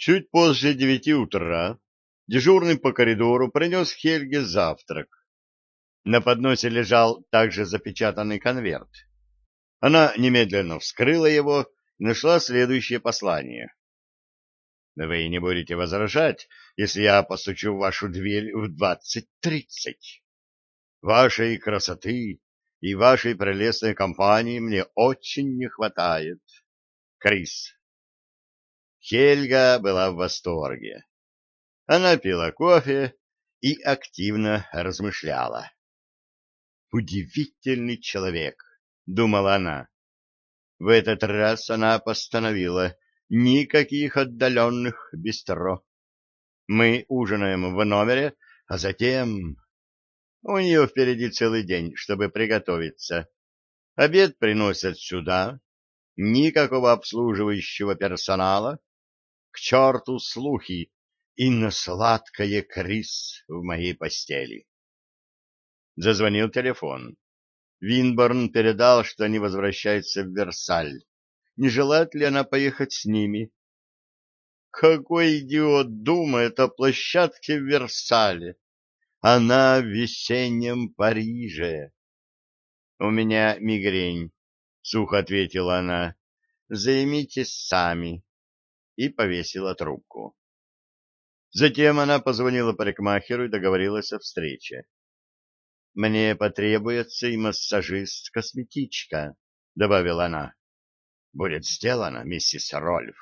Чуть после 9 утра дежурный по коридору принес Хельге завтрак. На подносе лежал также запечатанный конверт. Она немедленно вскрыла его и нашла следующее послание. «Вы не будете возражать, если я постучу в вашу дверь в 20:30. Вашей красоты и вашей прелестной компании мне очень не хватает. Крис». Хельга была в восторге. Она пила кофе и активно размышляла. «Удивительный человек», — думала она. В этот раз она постановила никаких отдаленных бистро. Мы ужинаем в номере, а затем... У нее впереди целый день, чтобы приготовиться. Обед приносят сюда. Никакого обслуживающего персонала. К черту слухи и на сладкое, Крис, в моей постели. Зазвонил телефон. Винборн передал, что они возвращаются в Версаль. Не желает ли она поехать с ними? Какой идиот думает о площадке в Версале? Она в весеннем Париже. У меня мигрень, сухо ответила она. Займитесь сами. И повесила трубку. Затем она позвонила парикмахеру и договорилась о встрече. «Мне потребуется и массажист-косметичка», — добавила она. «Будет сделано, миссис Рольф».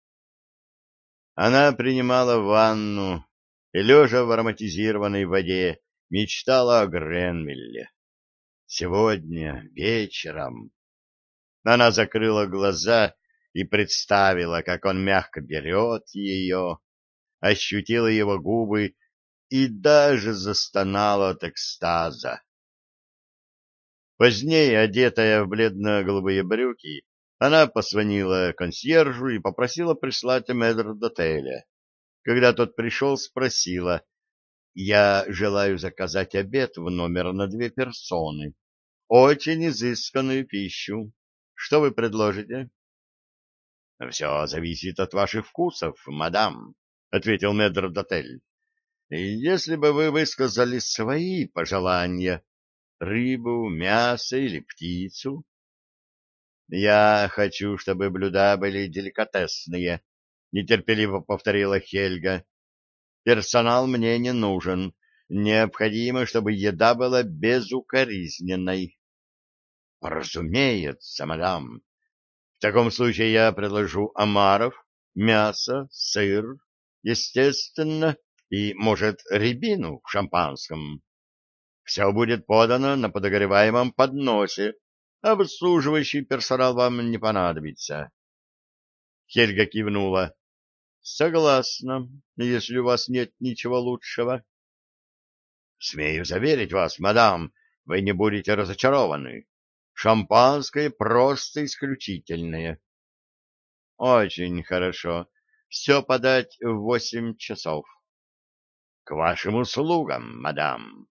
Она принимала ванну и, лежа в ароматизированной воде, мечтала о Гренвилле. Сегодня вечером она закрыла глаза и представила, как он мягко берет ее, ощутила его губы и даже застонала от экстаза. Позднее, одетая в бледно-голубые брюки, она позвонила консьержу и попросила прислать метрдотеля. Когда тот пришел, спросила: «Я желаю заказать обед в номер на 2 персоны. Очень изысканную пищу. Что вы предложите?» «Все зависит от ваших вкусов, мадам», — ответил метрдотель. «Если бы вы высказали свои пожелания, рыбу, мясо или птицу...» «Я хочу, чтобы блюда были деликатесные», — нетерпеливо повторила Хельга. «Персонал мне не нужен. Необходимо, чтобы еда была безукоризненной». «Разумеется, мадам. В таком случае я предложу омаров, мясо, сыр, естественно, и, может, рябину в шампанском. Все будет подано на подогреваемом подносе. Обслуживающий персонал вам не понадобится». Хельга кивнула. «Согласна, если у вас нет ничего лучшего». «Смею заверить вас, мадам, вы не будете разочарованы. Шампанское просто исключительное». «Очень хорошо. Все подать в 8 часов». «К вашим услугам, мадам».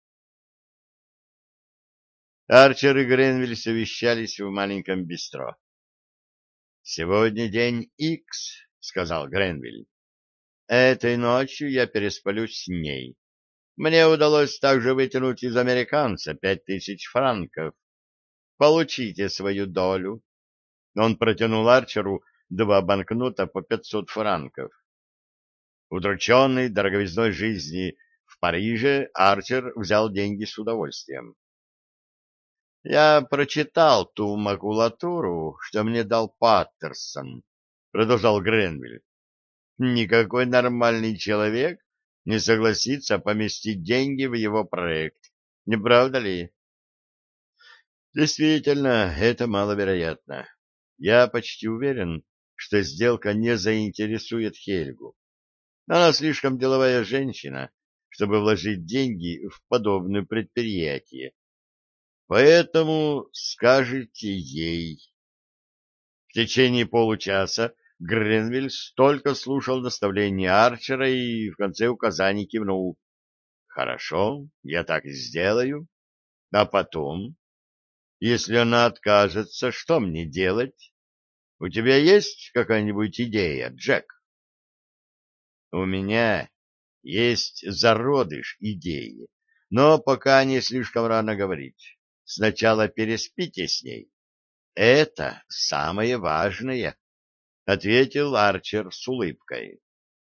Арчер и Гренвиль совещались в маленьком бистро. «Сегодня день Икс», — сказал Гренвиль. «Этой ночью я пересплю с ней. Мне удалось также вытянуть из американца 5000 франков. Получите свою долю». Он протянул Арчеру 2 банкнота по 500 франков. Удрученный дороговизной жизни в Париже, Арчер взял деньги с удовольствием. «Я прочитал ту макулатуру, что мне дал Паттерсон», — продолжал Гренвиль. «Никакой нормальный человек не согласится поместить деньги в его проект. Не правда ли?» «Действительно, это маловероятно. Я почти уверен, что сделка не заинтересует Хельгу. Она слишком деловая женщина, чтобы вложить деньги в подобное предприятие. Поэтому скажите ей». В течение получаса Гренвиль столько слушал наставления Арчера и в конце указаний кивнул. «Хорошо, я так и сделаю. А потом, если она откажется, что мне делать? У тебя есть какая-нибудь идея, Джек?» У меня есть зародыш идеи, но пока не слишком рано говорить. Сначала переспите с ней. Это самое важное, — ответил Арчер с улыбкой.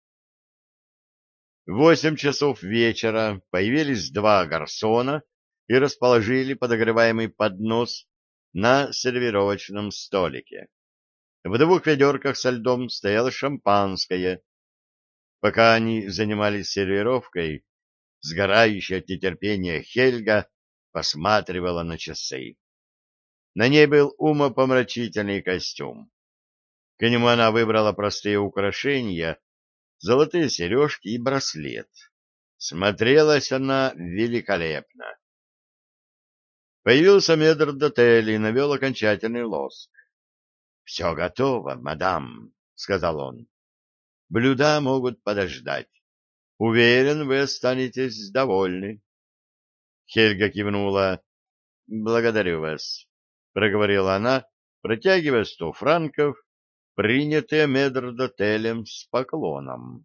В 8 часов вечера появились два гарсона и расположили подогреваемый поднос на сервировочном столике. В двух ведерках со льдом стояло шампанское. Пока они занимались сервировкой, сгорающая от нетерпения Хельга посматривала на часы. На ней был умопомрачительный костюм. К нему она выбрала простые украшения, золотые сережки и браслет. Смотрелась она великолепно. Появился метрдотель и навел окончательный лоск. — Все готово, мадам, — сказал он. — Блюда могут подождать. Уверен, вы останетесь довольны. Хельга кивнула. — Благодарю вас, — проговорила она, протягивая 100 франков, принятые метрдотелем с поклоном.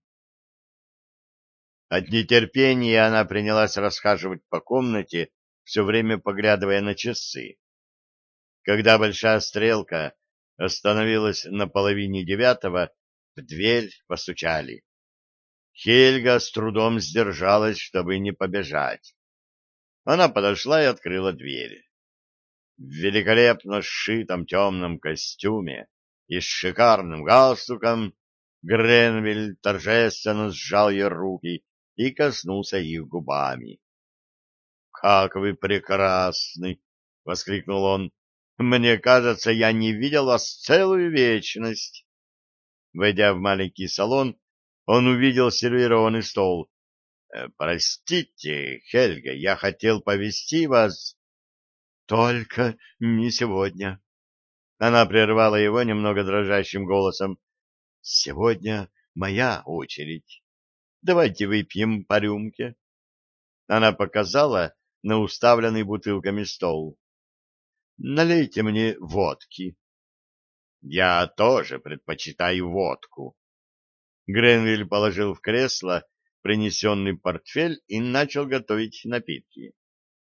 От нетерпения она принялась расхаживать по комнате, все время поглядывая на часы. Когда большая стрелка остановилась на половине 9, в дверь постучали. Хельга с трудом сдержалась, чтобы не побежать. Она подошла и открыла дверь. В великолепно сшитом темном костюме и с шикарным галстуком Гренвиль торжественно сжал ее руки и коснулся их губами. — Как вы прекрасны! — воскликнул он. — Мне кажется, я не видел вас целую вечность. Войдя в маленький салон, он увидел сервированный стол. — Простите, Хельга, я хотел повести вас... — Только не сегодня. Она прервала его немного дрожащим голосом. — Сегодня моя очередь. Давайте выпьем по рюмке. Она показала на уставленный бутылками стол. — Налейте мне водки. — Я тоже предпочитаю водку. Гренвиль положил в кресло принесенный портфель и начал готовить напитки.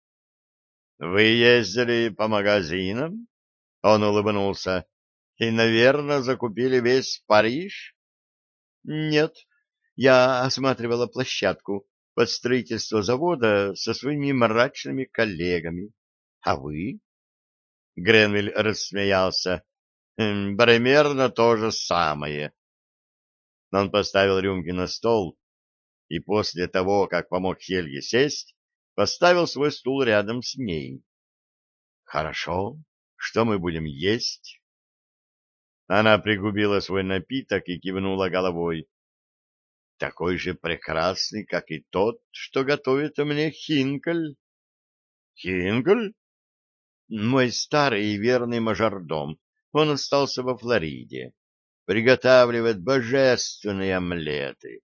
— Вы ездили по магазинам? — он улыбнулся. — И, наверное, закупили весь Париж? — Нет, я осматривала площадку под строительство завода со своими мрачными коллегами. А вы? Гренвиль рассмеялся. Примерно то же самое. Он поставил рюмки на стол и после того, как помог Хельге сесть, поставил свой стул рядом с ней. — Хорошо. Что мы будем есть? Она пригубила свой напиток и кивнула головой. — Такой же прекрасный, как и тот, что готовит мне Хинкель. — Хинкель? — Мой старый и верный мажордом. Он остался во Флориде. Приготавливает божественные омлеты.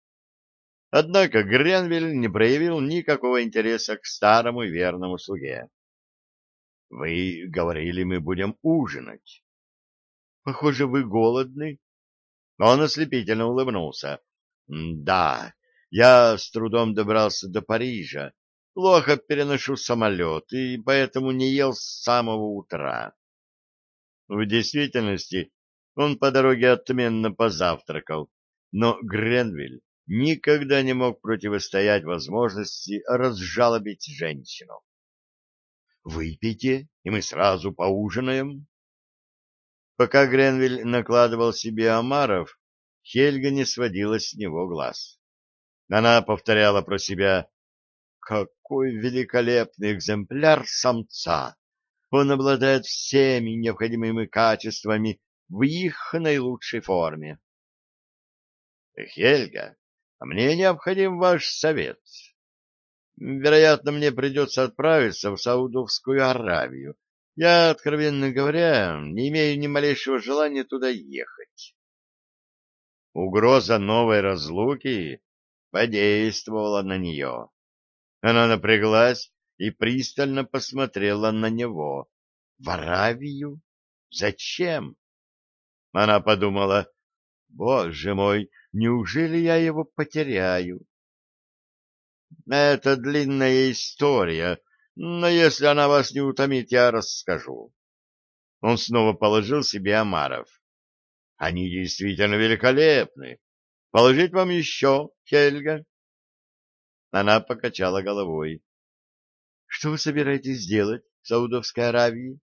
Однако Гренвиль не проявил никакого интереса к старому и верному слуге. — Вы говорили, мы будем ужинать. — Похоже, вы голодны. Он ослепительно улыбнулся. — Да, я с трудом добрался до Парижа. Плохо переношу самолет, и поэтому не ел с самого утра. В действительности он по дороге отменно позавтракал, но Гренвиль никогда не мог противостоять возможности разжалобить женщину. «Выпейте, и мы сразу поужинаем». Пока Гренвиль накладывал себе омаров, Хельга не сводила с него глаз. Она повторяла про себя: «Какой великолепный экземпляр самца! Он обладает всеми необходимыми качествами в их наилучшей форме». «Хельга, мне необходим ваш совет. Вероятно, мне придется отправиться в Саудовскую Аравию. Я, откровенно говоря, не имею ни малейшего желания туда ехать». Угроза новой разлуки подействовала на нее. Она напряглась и пристально посмотрела на него. В Аравию? Зачем? Она подумала: Боже мой, Неужели я его потеряю? Это длинная история, но если она вас не утомит, я расскажу. Он снова положил себе омаров. Они действительно великолепны. Положить вам еще, Хельга? Она покачала головой. Что вы собираетесь делать в Саудовской Аравии?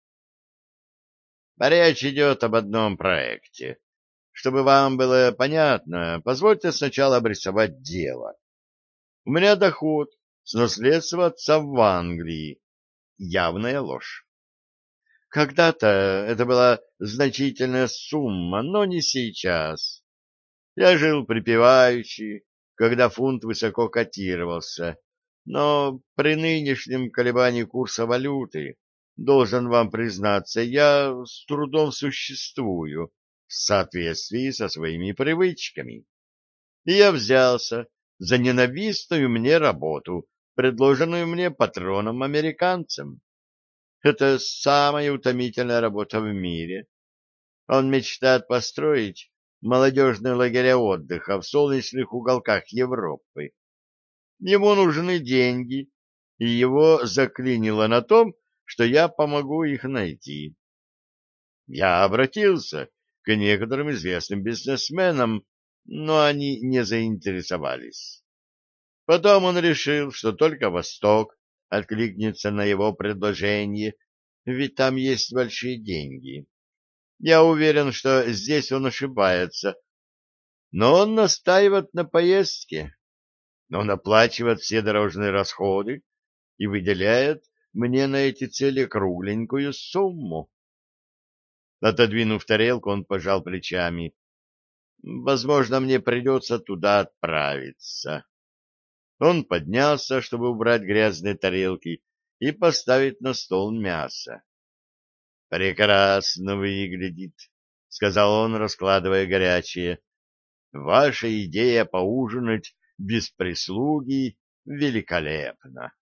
Речь идет об одном проекте. Чтобы вам было понятно, позвольте сначала обрисовать дело. У меня доход с наследства отца в Англии. Явная ложь. Когда-то это была значительная сумма, но не сейчас. Я жил припеваючи, когда фунт высоко котировался, но при нынешнем колебании курса валюты, должен вам признаться, я с трудом существую в соответствии со своими привычками. И я взялся за ненавистную мне работу, предложенную мне патроном-американцем. Это самая утомительная работа в мире. Он мечтает построить молодежные лагеря отдыха в солнечных уголках Европы. Ему нужны деньги, и его заклинило на том, что я помогу их найти. Я обратился к некоторым известным бизнесменам, но они не заинтересовались. Потом он решил, что только Восток откликнется на его предложение, ведь там есть большие деньги. Я уверен, что здесь он ошибается, но он настаивает на поездке. Он оплачивает все дорожные расходы и выделяет мне на эти цели кругленькую сумму. Отодвинув тарелку, он пожал плечами. Возможно, мне придется туда отправиться. Он поднялся, чтобы убрать грязные тарелки и поставить на стол мясо. «Прекрасно выглядит», — сказал он, раскладывая горячее. «Ваша идея поужинать без прислуги великолепна».